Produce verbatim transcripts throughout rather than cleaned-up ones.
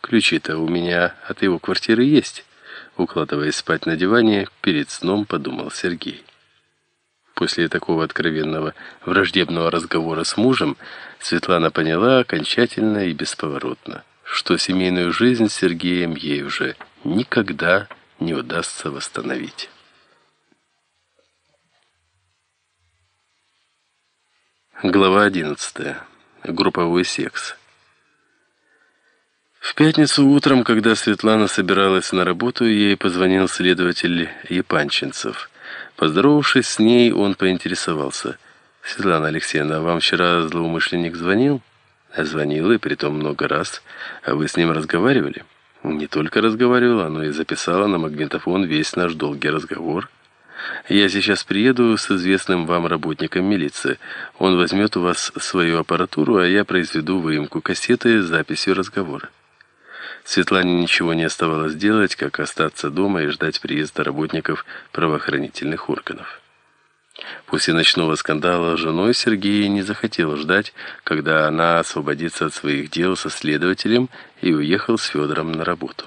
Ключи-то у меня от его квартиры есть. Укладываясь спать на диване, перед сном подумал Сергей. После такого откровенного враждебного разговора с мужем Светлана поняла окончательно и бесповоротно, что семейную жизнь с Сергеем ей уже никогда не удастся восстановить. Глава одиннадцатая. Групповой секс. В пятницу утром, когда Светлана собиралась на работу, ей позвонил следователь Епанчинцев. Поздоровавшись с ней, он поинтересовался: «Светлана Алексеевна, вам вчера злоумышленник звонил?» «Звонил, и притом много раз. А вы с ним разговаривали?» «Не только разговаривала, но и записала на магнитофон весь наш долгий разговор. Я сейчас приеду с известным вам работником милиции. Он возьмет у вас свою аппаратуру, а я произведу выемку кассеты с записью разговора». Светлане ничего не оставалось делать, как остаться дома и ждать приезда работников правоохранительных органов. После ночного скандала с женой Сергей не захотел ждать, когда она освободится от своих дел со следователем, и уехал с Федором на работу.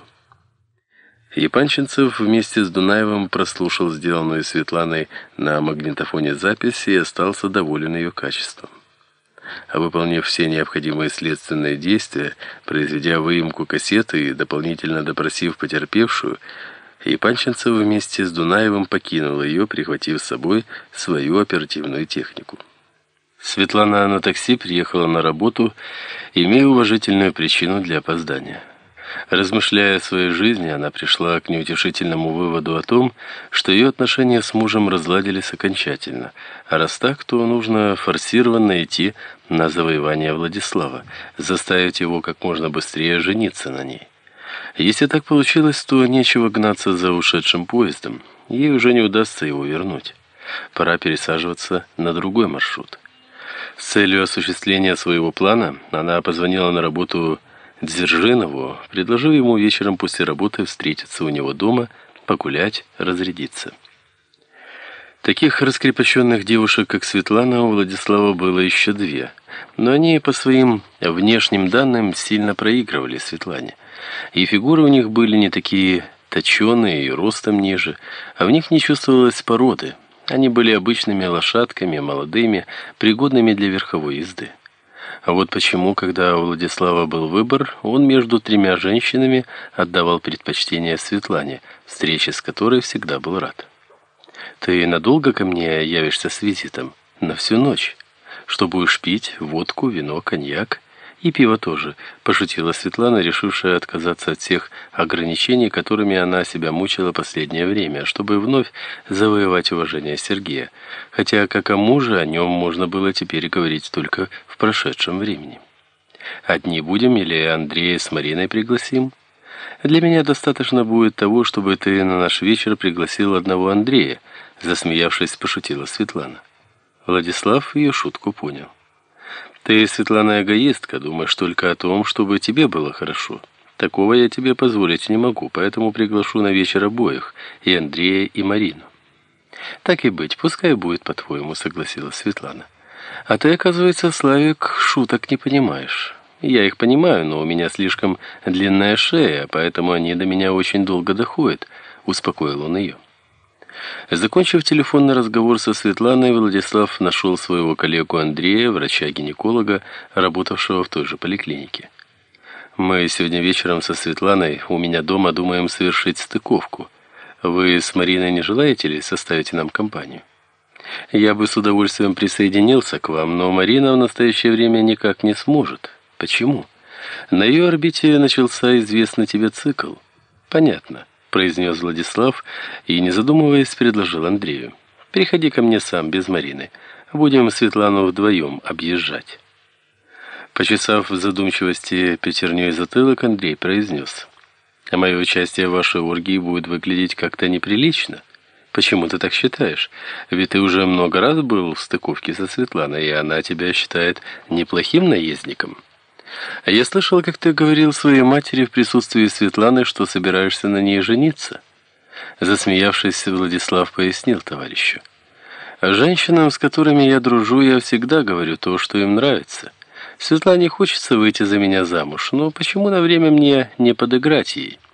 Епанчинцев вместе с Дунаевым прослушал сделанную Светланой на магнитофоне запись и остался доволен ее качеством. А выполнив все необходимые следственные действия, произведя выемку кассеты и дополнительно допросив потерпевшую, Епанчинцев вместе с Дунаевым покинул ее, прихватив с собой свою оперативную технику. Светлана на такси приехала на работу, имея уважительную причину для опоздания. Размышляя о своей жизни, она пришла к неутешительному выводу о том, что ее отношения с мужем разладились окончательно, а раз так, то нужно форсированно идти на завоевание Владислава, заставить его как можно быстрее жениться на ней. Если так получилось, то нечего гнаться за ушедшим поездом, ей уже не удастся его вернуть. Пора пересаживаться на другой маршрут. С целью осуществления своего плана она позвонила на работу Дзержинову, предложив ему вечером после работы встретиться у него дома, погулять, разрядиться. Таких раскрепощенных девушек, как Светлана, у Владислава было еще две, но они по своим внешним данным сильно проигрывали Светлане, и фигуры у них были не такие точеные и ростом ниже, а в них не чувствовалось породы. Они были обычными лошадками, молодыми, пригодными для верховой езды. А вот почему, когда у Владислава был выбор, он между тремя женщинами отдавал предпочтение Светлане, встрече с которой всегда был рад. «Ты надолго ко мне явишься с визитом? На всю ночь. Что будешь пить? Водку, вино, коньяк? И пиво тоже», – пошутила Светлана, решившая отказаться от всех ограничений, которыми она себя мучила последнее время, чтобы вновь завоевать уважение Сергея, хотя как о муже о нем можно было теперь говорить только в прошедшем времени. «Одни будем или Андрея с Мариной пригласим? Для меня достаточно будет того, чтобы ты на наш вечер пригласил одного Андрея», – засмеявшись, пошутила Светлана. Владислав ее шутку понял. «Ты, Светлана, эгоистка, думаешь только о том, чтобы тебе было хорошо. Такого я тебе позволить не могу, поэтому приглашу на вечер обоих, и Андрея, и Марину». «Так и быть, пускай будет по-твоему», — согласилась Светлана. «А ты, оказывается, Славик, шуток не понимаешь». «Я их понимаю, но у меня слишком длинная шея, поэтому они до меня очень долго доходят», — успокоил он ее. Закончив телефонный разговор со Светланой, Владислав нашел своего коллегу Андрея, врача-гинеколога, работавшего в той же поликлинике. «Мы сегодня вечером со Светланой у меня дома думаем совершить стыковку. Вы с Мариной не желаете ли составить нам компанию?» «Я бы с удовольствием присоединился к вам, но Марина в настоящее время никак не сможет». «Почему?» «На ее орбите начался известный тебе цикл». «Понятно», — произнес Владислав и, не задумываясь, предложил Андрею: «Приходи ко мне сам, без Марины. Будем Светлану вдвоем объезжать». Почесав в задумчивости пятерней затылок, Андрей произнес: «А мое участие в вашей оргии будет выглядеть как-то неприлично». «Почему ты так считаешь? Ведь ты уже много раз был в стыковке со Светланой, и она тебя считает неплохим наездником». «Я слышал, как ты говорил своей матери в присутствии Светланы, что собираешься на ней жениться». Засмеявшись, Владислав пояснил товарищу: «Женщинам, с которыми я дружу, я всегда говорю то, что им нравится. Светлане хочется выйти за меня замуж, но почему на время мне не подыграть ей?